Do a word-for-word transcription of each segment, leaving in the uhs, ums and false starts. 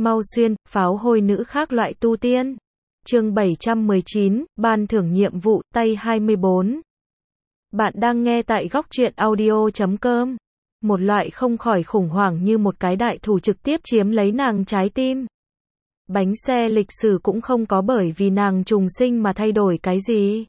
Mau xuyên, pháo hôi nữ khác loại tu tiên. Chương bảy trăm mười chín, ban thưởng nhiệm vụ, tay hai mươi bốn. Bạn đang nghe tại góc truyện audio chấm com. Một loại không khỏi khủng hoảng như một cái đại thủ trực tiếp chiếm lấy nàng trái tim. Bánh xe lịch sử cũng không có bởi vì nàng trùng sinh mà thay đổi cái gì.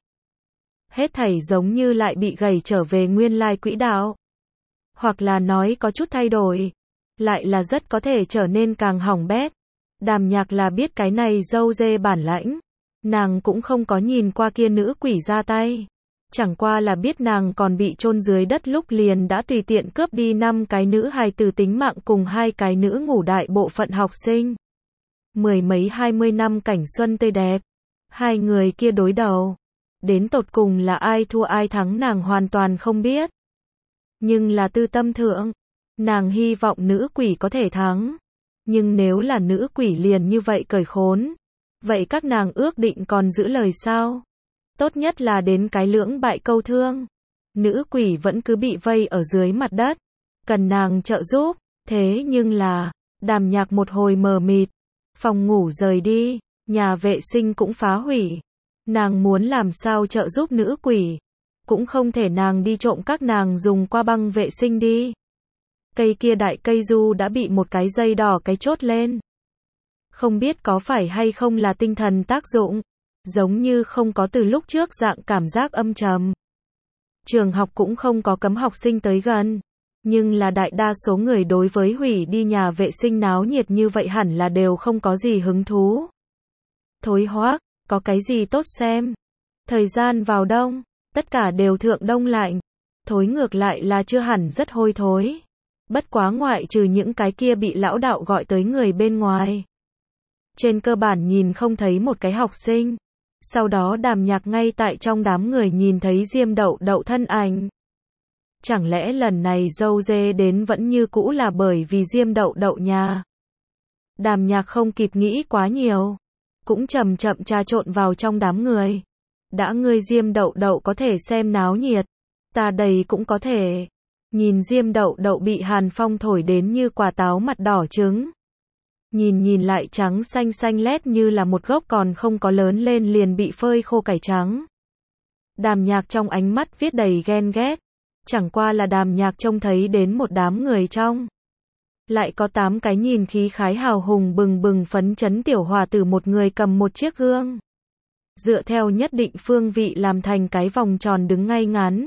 Hết thảy giống như lại bị gẩy trở về nguyên lai quỹ đạo. Hoặc là nói có chút thay đổi, lại là rất có thể trở nên càng hỏng bét. Đàm Nhạc là biết cái này dâu dê bản lãnh. Nàng cũng không có nhìn qua kia nữ quỷ ra tay. Chẳng qua là biết nàng còn bị chôn dưới đất lúc liền đã tùy tiện cướp đi năm cái nữ hài tử tính mạng cùng hai cái nữ ngủ đại bộ phận học sinh. Mười mấy hai mươi năm cảnh xuân tươi đẹp. Hai người kia đối đầu. Đến tột cùng là ai thua ai thắng nàng hoàn toàn không biết. Nhưng là tư tâm thượng, nàng hy vọng nữ quỷ có thể thắng. Nhưng nếu là nữ quỷ liền như vậy cởi khốn, vậy các nàng ước định còn giữ lời sao? Tốt nhất là đến cái lưỡng bại câu thương. Nữ quỷ vẫn cứ bị vây ở dưới mặt đất, cần nàng trợ giúp. Thế nhưng là, Đàm Nhạc một hồi mờ mịt. Phòng ngủ rời đi, nhà vệ sinh cũng phá hủy. Nàng muốn làm sao trợ giúp nữ quỷ, cũng không thể nàng đi trộm các nàng dùng qua băng vệ sinh đi. Cây kia đại cây du đã bị một cái dây đỏ cái chốt lên. Không biết có phải hay không là tinh thần tác dụng, giống như không có từ lúc trước dạng cảm giác âm trầm. Trường học cũng không có cấm học sinh tới gần, nhưng là đại đa số người đối với hủy đi nhà vệ sinh náo nhiệt như vậy hẳn là đều không có gì hứng thú. Thối hoác, có cái gì tốt xem. Thời gian vào đông, tất cả đều thượng đông lạnh. Thối ngược lại là chưa hẳn rất hôi thối. Bất quá ngoại trừ những cái kia bị lão đạo gọi tới người bên ngoài. Trên cơ bản nhìn không thấy một cái học sinh. Sau đó Đàm Nhạc ngay tại trong đám người nhìn thấy Diêm Đậu Đậu thân ảnh. Chẳng lẽ lần này dâu dê đến vẫn như cũ là bởi vì Diêm Đậu Đậu nhà. Đàm Nhạc không kịp nghĩ quá nhiều, cũng chậm chậm trà trộn vào trong đám người. Đã ngươi Diêm Đậu Đậu có thể xem náo nhiệt, ta đây cũng có thể. Nhìn Diêm Đậu Đậu bị hàn phong thổi đến như quả táo mặt đỏ trứng. Nhìn nhìn lại trắng xanh xanh lét như là một gốc còn không có lớn lên liền bị phơi khô cải trắng. Đàm Nhạc trong ánh mắt viết đầy ghen ghét. Chẳng qua là Đàm Nhạc trông thấy đến một đám người trong. Lại có tám cái nhìn khí khái hào hùng bừng bừng phấn chấn tiểu hòa tử, một người cầm một chiếc gương. Dựa theo nhất định phương vị làm thành cái vòng tròn đứng ngay ngắn.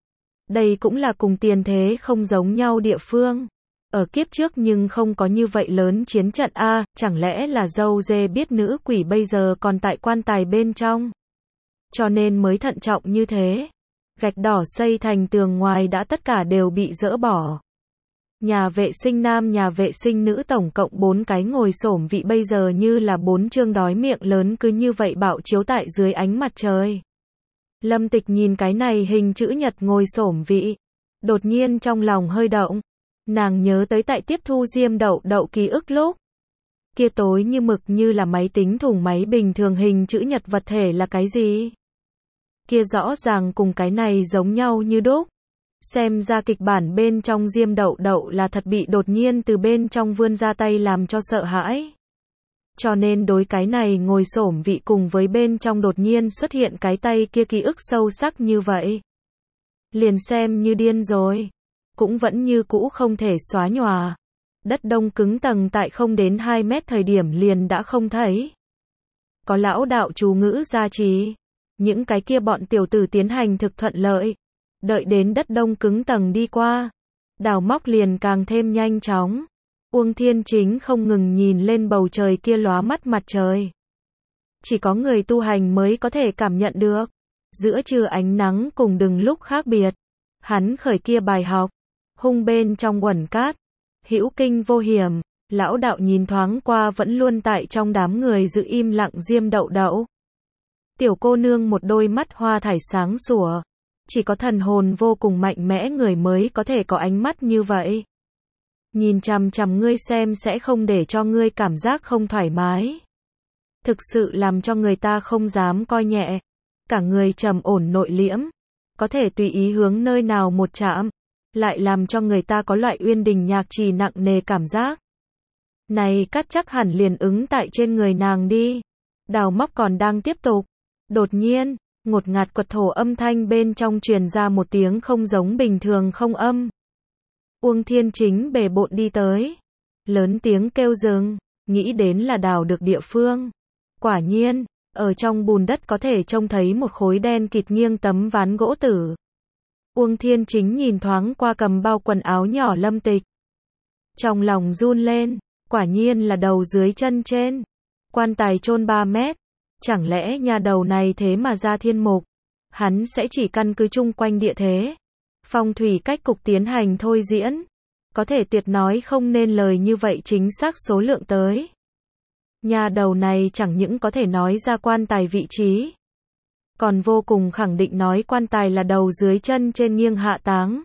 Đây cũng là cùng tiền thế không giống nhau địa phương. Ở kiếp trước nhưng không có như vậy lớn chiến trận a, chẳng lẽ là dâu dê biết nữ quỷ bây giờ còn tại quan tài bên trong. Cho nên mới thận trọng như thế. Gạch đỏ xây thành tường ngoài đã tất cả đều bị dỡ bỏ. Nhà vệ sinh nam nhà vệ sinh nữ tổng cộng bốn cái ngồi xổm vị bây giờ như là bốn chương đói miệng lớn cứ như vậy bạo chiếu tại dưới ánh mặt trời. Lâm Tịch nhìn cái này hình chữ nhật ngồi xổm vị, đột nhiên trong lòng hơi động. Nàng nhớ tới tại tiếp thu Diêm Đậu Đậu ký ức lúc. Kia tối như mực như là máy tính thùng máy bình thường hình chữ nhật vật thể là cái gì? Kia rõ ràng cùng cái này giống nhau như đúc. Xem ra kịch bản bên trong Diêm Đậu Đậu là thật bị đột nhiên từ bên trong vươn ra tay làm cho sợ hãi. Cho nên đối cái này ngồi xổm vị cùng với bên trong đột nhiên xuất hiện cái tay kia ký ức sâu sắc như vậy. Liền xem như điên rồi. Cũng vẫn như cũ không thể xóa nhòa. Đất đông cứng tầng tại không đến hai mét thời điểm liền đã không thấy. Có lão đạo chú ngữ gia trì. Những cái kia bọn tiểu tử tiến hành thực thuận lợi. Đợi đến đất đông cứng tầng đi qua. Đào móc liền càng thêm nhanh chóng. Uông Thiên Chính không ngừng nhìn lên bầu trời kia lóa mắt mặt trời. Chỉ có người tu hành mới có thể cảm nhận được. Giữa trưa ánh nắng cùng đừng lúc khác biệt. Hắn khởi kia bài học. Hung bên trong quần cát. Hữu kinh vô hiểm. Lão đạo nhìn thoáng qua vẫn luôn tại trong đám người giữ im lặng Diêm Đậu Đậu. Tiểu cô nương một đôi mắt hoa thải sáng sủa. Chỉ có thần hồn vô cùng mạnh mẽ người mới có thể có ánh mắt như vậy. Nhìn chằm chằm ngươi xem sẽ không để cho ngươi cảm giác không thoải mái. Thực sự làm cho người ta không dám coi nhẹ. Cả người trầm ổn nội liễm. Có thể tùy ý hướng nơi nào một chạm. Lại làm cho người ta có loại uyên đình nhạc trì nặng nề cảm giác. Này cắt chắc hẳn liền ứng tại trên người nàng đi. Đào móc còn đang tiếp tục. Đột nhiên, ngột ngạt quật thổ âm thanh bên trong truyền ra một tiếng không giống bình thường không âm. Uông Thiên Chính bề bộn đi tới. Lớn tiếng kêu dừng, nghĩ đến là đào được địa phương. Quả nhiên, ở trong bùn đất có thể trông thấy một khối đen kịt nghiêng tấm ván gỗ tử. Uông Thiên Chính nhìn thoáng qua cầm bao quần áo nhỏ Lâm Tịch. Trong lòng run lên, quả nhiên là đầu dưới chân trên. Quan tài chôn ba mét. Chẳng lẽ nhà đầu này thế mà ra thiên mục? Hắn sẽ chỉ căn cứ chung quanh địa thế, phong thủy cách cục tiến hành thôi diễn. Có thể tuyệt nói không nên lời như vậy chính xác số lượng tới. Nhà đầu này chẳng những có thể nói ra quan tài vị trí, còn vô cùng khẳng định nói quan tài là đầu dưới chân trên nghiêng hạ táng.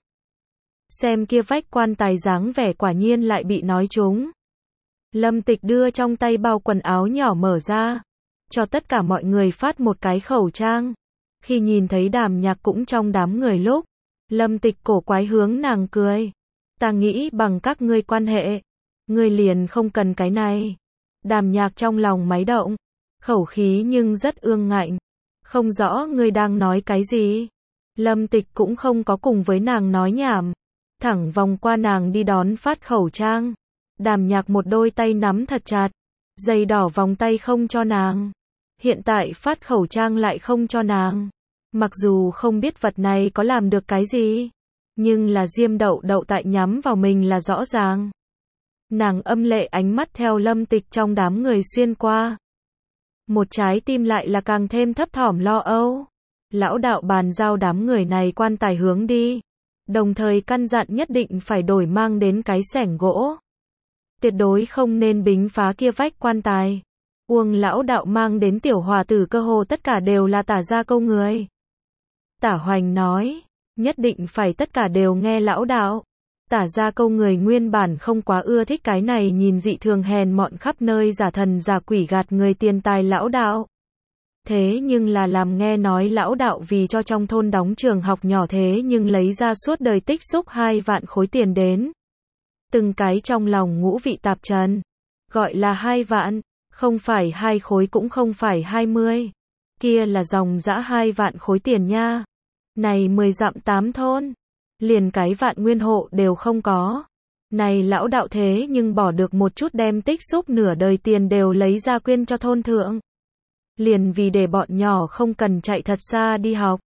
Xem kia vách quan tài dáng vẻ quả nhiên lại bị nói trúng. Lâm Tịch đưa trong tay bao quần áo nhỏ mở ra, cho tất cả mọi người phát một cái khẩu trang. Khi nhìn thấy Đàm Nhạc cũng trong đám người lúc, Lâm Tịch cổ quái hướng nàng cười. Ta nghĩ bằng các ngươi quan hệ, ngươi liền không cần cái này. Đàm Nhạc trong lòng máy động, khẩu khí nhưng rất ương ngạnh. Không rõ ngươi đang nói cái gì. Lâm Tịch cũng không có cùng với nàng nói nhảm, thẳng vòng qua nàng đi đón phát khẩu trang. Đàm Nhạc một đôi tay nắm thật chặt, dây đỏ vòng tay không cho nàng. Hiện tại phát khẩu trang lại không cho nàng. Mặc dù không biết vật này có làm được cái gì, nhưng là diêm đậu đậu tại nhắm vào mình là rõ ràng. Nàng âm lệ ánh mắt theo Lâm Tịch trong đám người xuyên qua. Một trái tim lại là càng thêm thấp thỏm lo âu. Lão đạo bàn giao đám người này quan tài hướng đi, đồng thời căn dặn nhất định phải đổi mang đến cái xẻng gỗ. Tuyệt đối không nên bính phá kia vách quan tài. Uông lão đạo mang đến tiểu hòa tử cơ hồ tất cả đều là Tả gia câu người. Tả Hoành nói, nhất định phải tất cả đều nghe lão đạo. Tả gia câu người nguyên bản không quá ưa thích cái này nhìn dị thường hèn mọn khắp nơi giả thần giả quỷ gạt người tiền tài lão đạo. Thế nhưng là làm nghe nói lão đạo vì cho trong thôn đóng trường học nhỏ thế nhưng lấy ra suốt đời tích xúc hai vạn khối tiền đến. Từng cái trong lòng ngũ vị tạp trần. Gọi là hai vạn, không phải hai khối cũng không phải hai mươi. Kia là dòng dã hai vạn khối tiền nha. Này mười dặm tám thôn, liền cái vạn nguyên hộ đều không có. Này lão đạo thế nhưng bỏ được một chút đem tích xúc nửa đời tiền đều lấy ra quyên cho thôn thượng. Liền vì để bọn nhỏ không cần chạy thật xa đi học.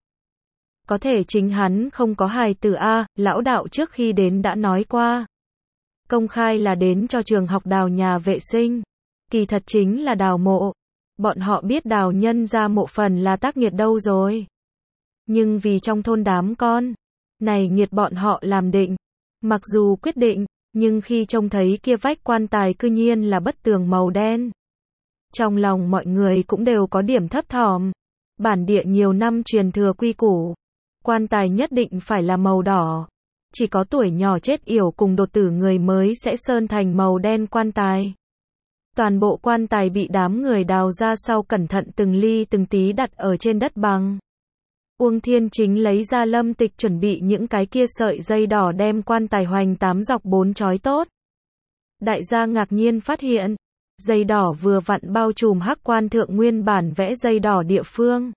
Có thể chính hắn không có hài tử a, lão đạo trước khi đến đã nói qua. Công khai là đến cho trường học đào nhà vệ sinh. Kỳ thật chính là đào mộ. Bọn họ biết đào nhân ra mộ phần là tác nghiệt đâu rồi. Nhưng vì trong thôn đám con này nghiệt bọn họ làm định. Mặc dù quyết định, nhưng khi trông thấy kia vách quan tài cư nhiên là bất tường màu đen. Trong lòng mọi người cũng đều có điểm thấp thỏm. Bản địa nhiều năm truyền thừa quy củ. Quan tài nhất định phải là màu đỏ. Chỉ có tuổi nhỏ chết yểu cùng đột tử người mới sẽ sơn thành màu đen quan tài. Toàn bộ quan tài bị đám người đào ra sau cẩn thận từng ly từng tí đặt ở trên đất bằng. Uông Thiên Chính lấy ra Lâm Tịch chuẩn bị những cái kia sợi dây đỏ đem quan tài hoành tám dọc bốn chói tốt. Đại gia ngạc nhiên phát hiện, dây đỏ vừa vặn bao trùm hắc quan thượng nguyên bản vẽ dây đỏ địa phương.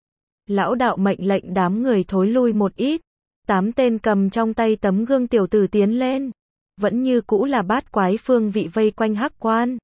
Lão đạo mệnh lệnh đám người thối lui một ít. Tám tên cầm trong tay tấm gương tiểu tử tiến lên. Vẫn như cũ là bát quái phương vị vây quanh hắc quan.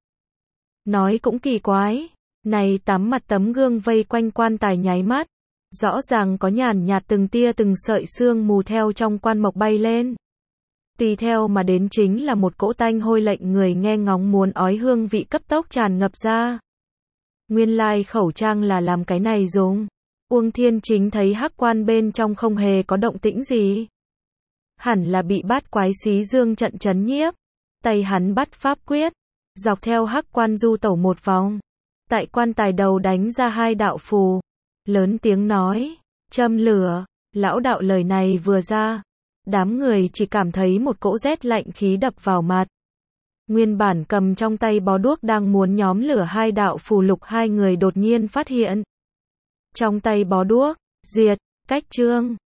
Nói cũng kỳ quái. Này tám mặt tấm gương vây quanh quan tài nháy mắt. Rõ ràng có nhàn nhạt từng tia từng sợi sương mù theo trong quan mộc bay lên. Tùy theo mà đến chính là một cỗ tanh hôi lệnh người nghe ngóng muốn ói hương vị cấp tốc tràn ngập ra. Nguyên lai khẩu trang là làm cái này dùng. Uông Thiên Chính thấy hắc quan bên trong không hề có động tĩnh gì. Hẳn là bị bát quái xí dương trận chấn nhiếp. Tay hắn bắt pháp quyết, dọc theo hắc quan du tẩu một vòng. Tại quan tài đầu đánh ra hai đạo phù. Lớn tiếng nói, châm lửa. Lão đạo lời này vừa ra, đám người chỉ cảm thấy một cỗ rét lạnh khí đập vào mặt. Nguyên bản cầm trong tay bó đuốc đang muốn nhóm lửa hai đạo phù lục hai người đột nhiên phát hiện. Trong tay bó đuốc, diệt, cách chương.